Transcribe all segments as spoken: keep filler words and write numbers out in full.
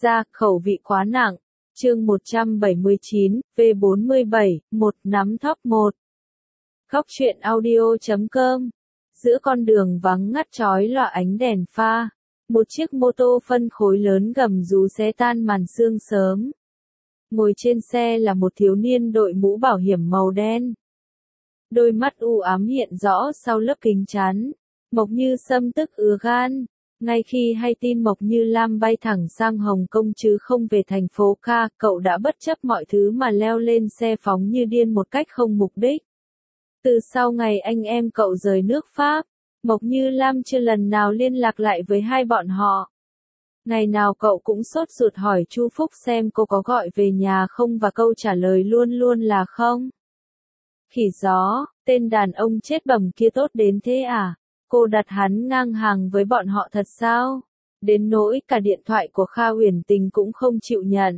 ra, khẩu vị quá nặng. Chương một trăm bảy mươi chín, V bốn mươi bảy, một nắm thóc một. Góc truyện audio chấm com. Giữa con đường vắng ngắt chói lòa ánh đèn pha, một chiếc mô tô phân khối lớn gầm rú xé tan màn sương sớm. Ngồi trên xe là một thiếu niên đội mũ bảo hiểm màu đen. Đôi mắt u ám hiện rõ sau lớp kính chắn. Mộc Như Sâm tức ứa gan. Ngay khi hay tin Mộc Như Lam bay thẳng sang Hồng Kông chứ không về thành phố Ca, cậu đã bất chấp mọi thứ mà leo lên xe phóng như điên một cách không mục đích. Từ sau ngày anh em cậu rời nước Pháp, Mộc Như Lam chưa lần nào liên lạc lại với hai bọn họ. Ngày nào cậu cũng sốt ruột hỏi Chu Phúc xem cô có gọi về nhà không và câu trả lời luôn luôn là không. Khỉ gió, tên đàn ông chết bầm kia tốt đến thế à? Cô đặt hắn ngang hàng với bọn họ thật sao? Đến nỗi cả điện thoại của Kha Uyển Tình cũng không chịu nhận.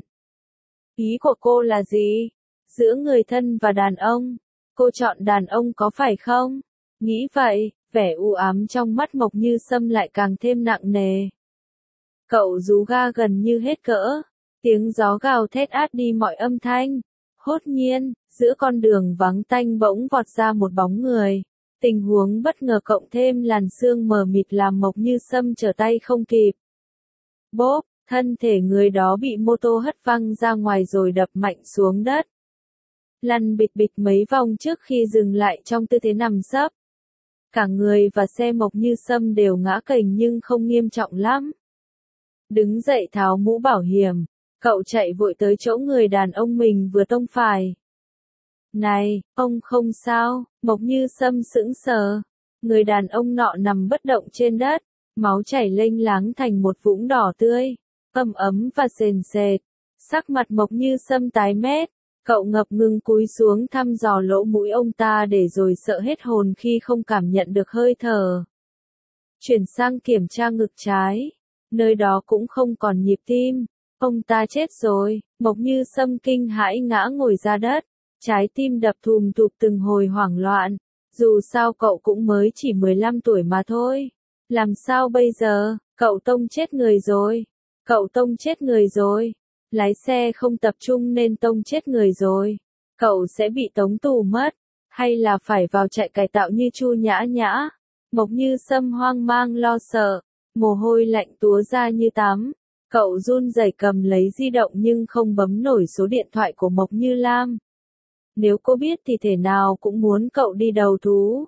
Ý của cô là gì? Giữa người thân và đàn ông, cô chọn đàn ông có phải không? Nghĩ vậy, vẻ u ám trong mắt Mộc Như Sâm lại càng thêm nặng nề. Cậu rú ga gần như hết cỡ, tiếng gió gào thét át đi mọi âm thanh. Hốt nhiên, giữa con đường vắng tanh bỗng vọt ra một bóng người. Tình huống bất ngờ cộng thêm làn sương mờ mịt làm Mộc Như Sâm trở tay không kịp. Bốp, thân thể người đó bị mô tô hất văng ra ngoài rồi đập mạnh xuống đất. Lăn bịch bịch mấy vòng trước khi dừng lại trong tư thế nằm sấp. Cả người và xe Mộc Như Sâm đều ngã kềnh nhưng không nghiêm trọng lắm. Đứng dậy tháo mũ bảo hiểm, cậu chạy vội tới chỗ người đàn ông mình vừa tông phải. Này, ông không sao? Mộc Như Sâm sững sờ. Người đàn ông nọ nằm bất động trên đất, máu chảy lênh láng thành một vũng đỏ tươi, ấm ấm và sền sệt. Sắc mặt Mộc Như Sâm tái mét, cậu ngập ngừng cúi xuống thăm dò lỗ mũi ông ta để rồi sợ hết hồn khi không cảm nhận được hơi thở. Chuyển sang kiểm tra ngực trái, nơi đó cũng không còn nhịp tim. Ông ta chết rồi. Mộc Như Sâm kinh hãi ngã ngồi ra đất. Trái tim đập thùm thụp từng hồi hoảng loạn. Dù sao cậu cũng mới chỉ mười lăm tuổi mà thôi. Làm sao bây giờ? Cậu tông chết người rồi. Cậu tông chết người rồi. Lái xe không tập trung nên tông chết người rồi. Cậu sẽ bị tống tù mất. Hay là phải vào trại cải tạo như Chu Nhã Nhã? Mộc Như Sâm hoang mang lo sợ. Mồ hôi lạnh túa ra như tắm. Cậu run rẩy cầm lấy di động nhưng không bấm nổi số điện thoại của Mộc Như Lam. Nếu cô biết thì thể nào cũng muốn cậu đi đầu thú.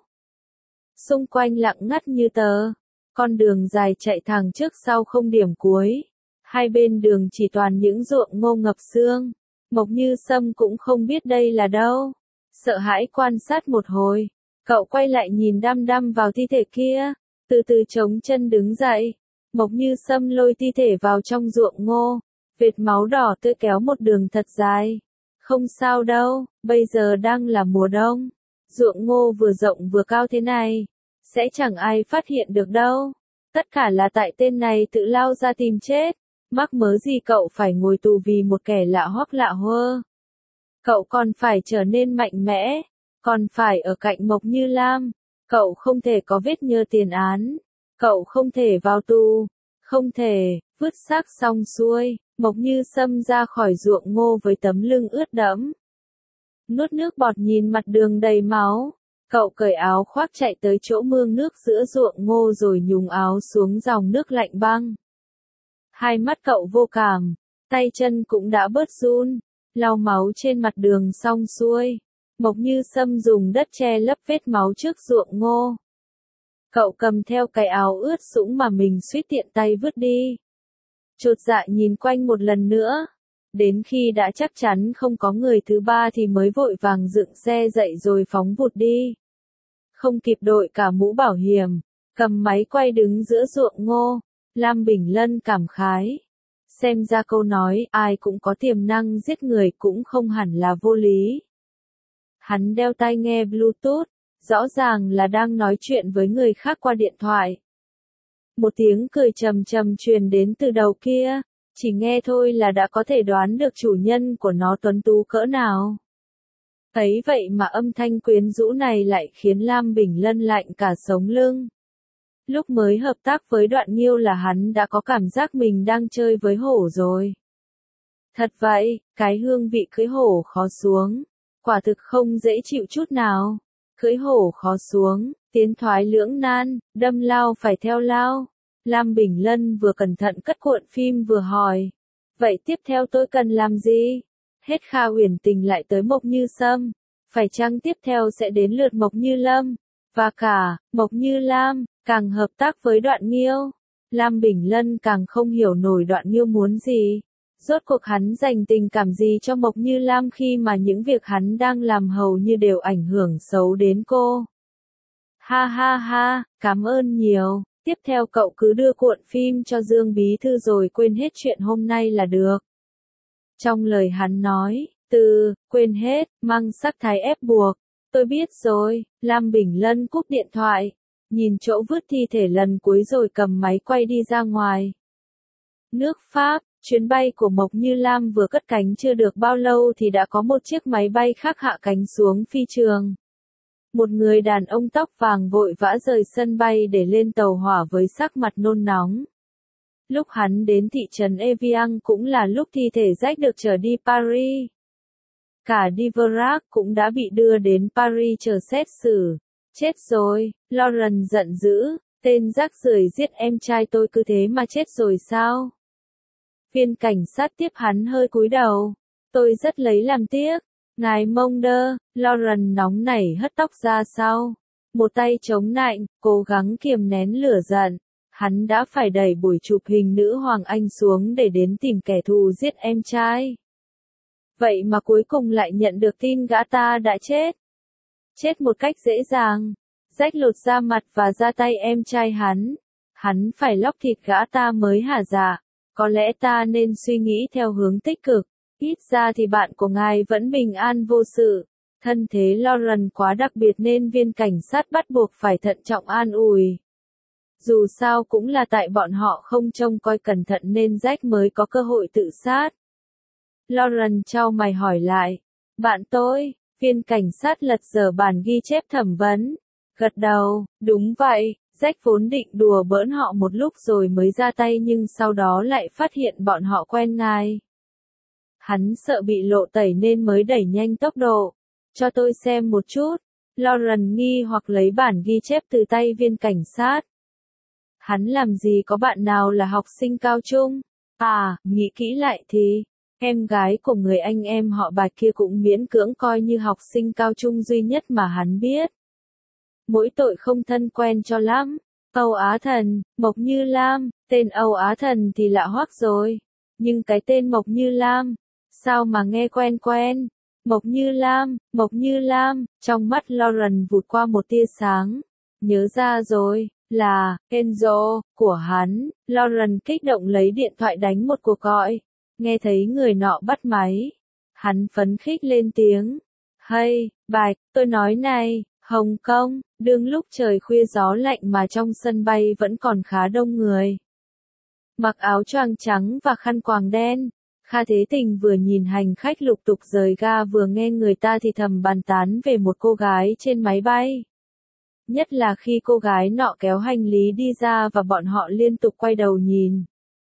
Xung quanh lặng ngắt như tờ. Con đường dài chạy thẳng trước sau không điểm cuối. Hai bên đường chỉ toàn những ruộng ngô ngập sương. Mộc Như Sâm cũng không biết đây là đâu. Sợ hãi quan sát một hồi. Cậu quay lại nhìn đăm đăm vào thi thể kia. Từ từ chống chân đứng dậy. Mộc Như Sâm lôi thi thể vào trong ruộng ngô. Vệt máu đỏ tươi kéo một đường thật dài. Không sao đâu, bây giờ đang là mùa đông. Ruộng ngô vừa rộng vừa cao thế này. Sẽ chẳng ai phát hiện được đâu. Tất cả là tại tên này tự lao ra tìm chết. Mắc mớ gì cậu phải ngồi tù vì một kẻ lạ hoắc lạ hơ. Cậu còn phải trở nên mạnh mẽ. Còn phải ở cạnh Mộc Như Lam. Cậu không thể có vết nhơ tiền án. Cậu không thể vào tù. Không thể, vứt xác xong xuôi. Mộc Như Sâm ra khỏi ruộng ngô với tấm lưng ướt đẫm. Nuốt nước bọt nhìn mặt đường đầy máu. Cậu cởi áo khoác chạy tới chỗ mương nước giữa ruộng ngô rồi nhúng áo xuống dòng nước lạnh băng. Hai mắt cậu vô cảm, tay chân cũng đã bớt run, lau máu trên mặt đường xong xuôi. Mộc Như Sâm dùng đất che lấp vết máu trước ruộng ngô. Cậu cầm theo cái áo ướt sũng mà mình suýt tiện tay vứt đi. Chột dạ nhìn quanh một lần nữa. Đến khi đã chắc chắn không có người thứ ba thì mới vội vàng dựng xe dậy rồi phóng vụt đi. Không kịp đội cả mũ bảo hiểm, cầm máy quay đứng giữa ruộng ngô, Lam Bình Lân cảm khái. Xem ra câu nói ai cũng có tiềm năng giết người cũng không hẳn là vô lý. Hắn đeo tai nghe Bluetooth, rõ ràng là đang nói chuyện với người khác qua điện thoại. Một tiếng cười trầm trầm truyền đến từ đầu kia, chỉ nghe thôi là đã có thể đoán được chủ nhân của nó tuấn tú cỡ nào. Ấy vậy mà âm thanh quyến rũ này lại khiến Lam Bình Lân lạnh cả sống lưng. Lúc mới hợp tác với Đoạn Nghiêu là hắn đã có cảm giác mình đang chơi với hổ rồi. Thật vậy, cái hương vị cưỡi hổ khó xuống, quả thực không dễ chịu chút nào. Cưỡi hổ khó xuống, tiến thoái lưỡng nan, đâm lao phải theo lao. Lam Bình Lân vừa cẩn thận cất cuộn phim vừa hỏi. Vậy tiếp theo tôi cần làm gì? Hết Kha Uyển Tình lại tới Mộc Như Sâm. Phải chăng tiếp theo sẽ đến lượt Mộc Như Lâm? Và cả, Mộc Như Lam, càng hợp tác với Đoạn Nghiêu. Lam Bình Lân càng không hiểu nổi Đoạn Nghiêu muốn gì. Rốt cuộc hắn dành tình cảm gì cho Mộc Như Lam khi mà những việc hắn đang làm hầu như đều ảnh hưởng xấu đến cô. Ha ha ha, cảm ơn nhiều, tiếp theo cậu cứ đưa cuộn phim cho Dương Bí Thư rồi quên hết chuyện hôm nay là được. Trong lời hắn nói, từ, quên hết, mang sắc thái ép buộc. Tôi biết rồi, Lam Bình Lân cúp điện thoại, nhìn chỗ vứt thi thể lần cuối rồi cầm máy quay đi ra ngoài. Nước Pháp, chuyến bay của Mộc Như Lam vừa cất cánh chưa được bao lâu thì đã có một chiếc máy bay khác hạ cánh xuống phi trường. Một người đàn ông tóc vàng vội vã rời sân bay để lên tàu hỏa với sắc mặt nôn nóng. Lúc hắn đến thị trấn Evian cũng là lúc thi thể Jack được chở đi Paris. Cả Dvorak cũng đã bị đưa đến Paris chờ xét xử. Chết rồi, Lauren giận dữ, tên rác rưởi giết em trai tôi cứ thế mà chết rồi sao? Viên cảnh sát tiếp hắn hơi cúi đầu. Tôi rất lấy làm tiếc. Ngài mông đơ, Lauren nóng nảy hất tóc ra sau. Một tay chống nạnh, cố gắng kiềm nén lửa giận. Hắn đã phải đẩy buổi chụp hình nữ Hoàng Anh xuống để đến tìm kẻ thù giết em trai. Vậy mà cuối cùng lại nhận được tin gã ta đã chết. Chết một cách dễ dàng. Rách lột da mặt và da tay em trai hắn. Hắn phải lóc thịt gã ta mới hả dạ. Có lẽ ta nên suy nghĩ theo hướng tích cực. Ít ra thì bạn của ngài vẫn bình an vô sự. Thân thế Lauren quá đặc biệt nên viên cảnh sát bắt buộc phải thận trọng an ủi. Dù sao cũng là tại bọn họ không trông coi cẩn thận nên Jack mới có cơ hội tự sát. Lauren chau mày hỏi lại. Bạn tôi, viên cảnh sát lật dở bản ghi chép thẩm vấn. Gật đầu, đúng vậy, Jack vốn định đùa bỡn họ một lúc rồi mới ra tay nhưng sau đó lại phát hiện bọn họ quen ngài. Hắn sợ bị lộ tẩy nên mới đẩy nhanh tốc độ. Cho tôi xem một chút. Lauren nghi hoặc lấy bản ghi chép từ tay viên cảnh sát. Hắn làm gì có bạn nào là học sinh cao trung? À, nghĩ kỹ lại thì, em gái của người anh em họ Bạch kia cũng miễn cưỡng coi như học sinh cao trung duy nhất mà hắn biết. Mỗi tội không thân quen cho lắm. Âu Á Thần, Mộc Như Lam, tên Âu Á Thần thì lạ hoắc rồi. Nhưng cái tên Mộc Như Lam, sao mà nghe quen quen? Mộc Như Lam, Mộc Như Lam, trong mắt Lauren vụt qua một tia sáng. Nhớ ra rồi, là, Enzo, của hắn. Lauren kích động lấy điện thoại đánh một cuộc gọi. Nghe thấy người nọ bắt máy. Hắn phấn khích lên tiếng. Hay, Bạch, tôi nói này, Hồng Kông, đương lúc trời khuya gió lạnh mà trong sân bay vẫn còn khá đông người. Mặc áo choàng trắng và khăn quàng đen. Kha Thế Tình vừa nhìn hành khách lục tục rời ga vừa nghe người ta thì thầm bàn tán về một cô gái trên máy bay. Nhất là khi cô gái nọ kéo hành lý đi ra và bọn họ liên tục quay đầu nhìn.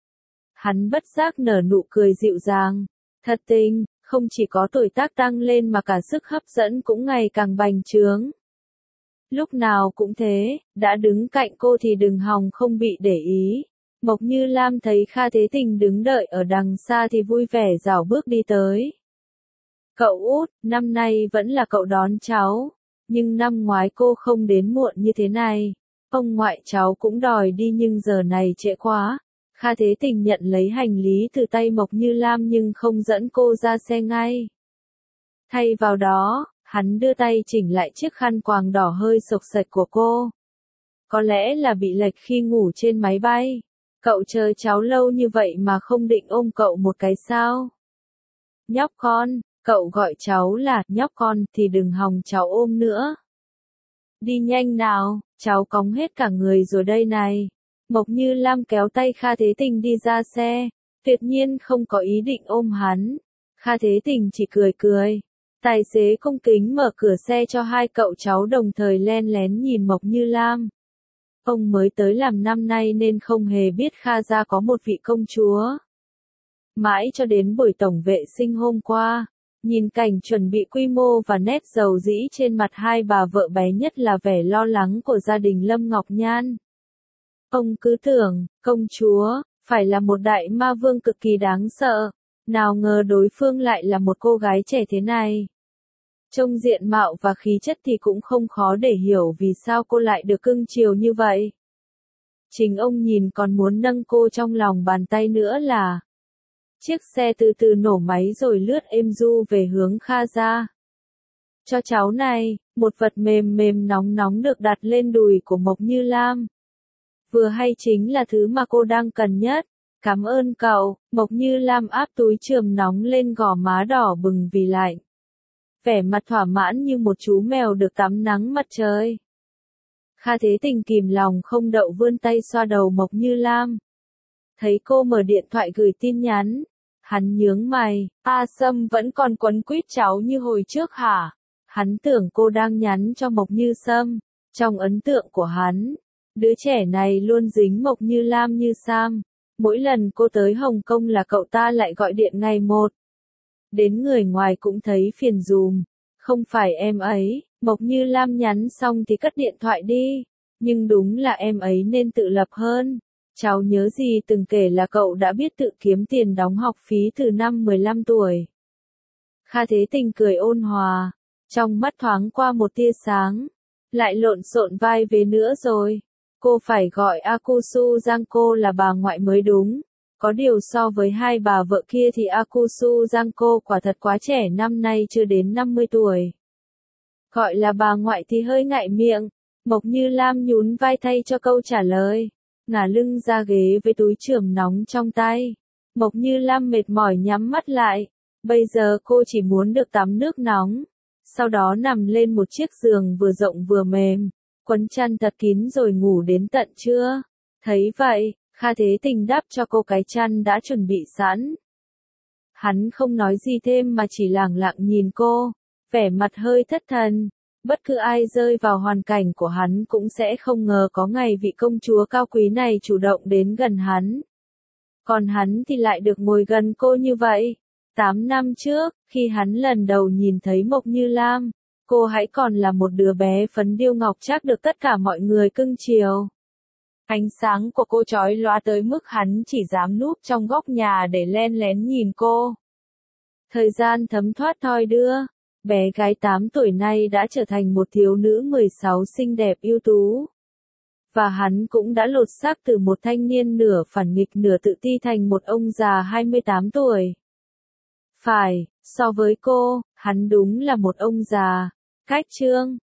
Hắn bất giác nở nụ cười dịu dàng. Thật tình, không chỉ có tuổi tác tăng lên mà cả sức hấp dẫn cũng ngày càng bành trướng. Lúc nào cũng thế, đã đứng cạnh cô thì đừng hòng không bị để ý. Mộc Như Lam thấy Kha Thế Tình đứng đợi ở đằng xa thì vui vẻ rảo bước đi tới. Cậu út, năm nay vẫn là cậu đón cháu. Nhưng năm ngoái cô không đến muộn như thế này. Ông ngoại cháu cũng đòi đi nhưng giờ này trễ quá. Kha Thế Tình nhận lấy hành lý từ tay Mộc Như Lam nhưng không dẫn cô ra xe ngay. Thay vào đó, hắn đưa tay chỉnh lại chiếc khăn quàng đỏ hơi sộc sạch của cô. Có lẽ là bị lệch khi ngủ trên máy bay. Cậu chờ cháu lâu như vậy mà không định ôm cậu một cái sao? Nhóc con, cậu gọi cháu là nhóc con thì đừng hòng cháu ôm nữa. Đi nhanh nào, cháu cóng hết cả người rồi đây này. Mộc Như Lam kéo tay Kha Thế Tình đi ra xe, tuyệt nhiên không có ý định ôm hắn. Kha Thế Tình chỉ cười cười. Tài xế cung kính mở cửa xe cho hai cậu cháu đồng thời len lén nhìn Mộc Như Lam. Ông mới tới làm năm nay nên không hề biết Kha gia có một vị công chúa. Mãi cho đến buổi tổng vệ sinh hôm qua, nhìn cảnh chuẩn bị quy mô và nét dầu dĩ trên mặt hai bà vợ bé, nhất là vẻ lo lắng của gia đình Lâm Ngọc Nhan. Ông cứ tưởng, công chúa, phải là một đại ma vương cực kỳ đáng sợ, nào ngờ đối phương lại là một cô gái trẻ thế này. Trông diện mạo và khí chất thì cũng không khó để hiểu vì sao cô lại được cưng chiều như vậy. Chính ông nhìn còn muốn nâng cô trong lòng bàn tay nữa là. Chiếc xe từ từ nổ máy rồi lướt êm du về hướng Kha gia. Cho cháu này, một vật mềm mềm nóng nóng được đặt lên đùi của Mộc Như Lam. Vừa hay chính là thứ mà cô đang cần nhất. Cảm ơn cậu, Mộc Như Lam áp túi chườm nóng lên gò má đỏ bừng vì lạnh. Vẻ mặt thỏa mãn như một chú mèo được tắm nắng mặt trời. Kha Thế Tình kìm lòng không đậu vươn tay xoa đầu Mộc Như Lam. Thấy cô mở điện thoại gửi tin nhắn. Hắn nhướng mày, A Sâm vẫn còn quấn quýt cháu như hồi trước hả? Hắn tưởng cô đang nhắn cho Mộc Như Sâm. Trong ấn tượng của hắn, đứa trẻ này luôn dính Mộc Như Lam như Sam. Mỗi lần cô tới Hồng Kông là cậu ta lại gọi điện ngày một. Đến người ngoài cũng thấy phiền dùm. Không phải em ấy, Mộc Như Lam nhắn xong thì cất điện thoại đi. Nhưng đúng là em ấy nên tự lập hơn. Cháu nhớ gì từng kể là cậu đã biết tự kiếm tiền đóng học phí từ năm mười lăm tuổi. Kha Thế Tình cười ôn hòa, trong mắt thoáng qua một tia sáng. Lại lộn xộn vai vế nữa rồi. Cô phải gọi Akusu Giang cô là bà ngoại mới đúng. Có điều so với hai bà vợ kia thì Akusu Giang cô quả thật quá trẻ, năm nay chưa đến năm mươi tuổi. Gọi là bà ngoại thì hơi ngại miệng. Mộc Như Lam nhún vai thay cho câu trả lời. Ngả lưng ra ghế với túi chườm nóng trong tay. Mộc Như Lam mệt mỏi nhắm mắt lại. Bây giờ cô chỉ muốn được tắm nước nóng. Sau đó nằm lên một chiếc giường vừa rộng vừa mềm. Quấn chăn thật kín rồi ngủ đến tận trưa. Thấy vậy, Kha Thế Tình đắp cho cô cái chăn đã chuẩn bị sẵn. Hắn không nói gì thêm mà chỉ lẳng lặng nhìn cô. Vẻ mặt hơi thất thần. Bất cứ ai rơi vào hoàn cảnh của hắn cũng sẽ không ngờ có ngày vị công chúa cao quý này chủ động đến gần hắn. Còn hắn thì lại được ngồi gần cô như vậy. Tám năm trước, khi hắn lần đầu nhìn thấy Mộc Như Lam, cô hãy còn là một đứa bé phấn điêu ngọc trác được tất cả mọi người cưng chiều. Ánh sáng của cô chói lóa tới mức hắn chỉ dám núp trong góc nhà để len lén nhìn cô. Thời gian thấm thoát thoi đưa. Bé gái tám tuổi nay đã trở thành một thiếu nữ mười sáu xinh đẹp ưu tú. Và hắn cũng đã lột xác từ một thanh niên nửa phản nghịch nửa tự ti thành một ông già hai mươi tám tuổi. Phải, so với cô, hắn đúng là một ông già. Cách chương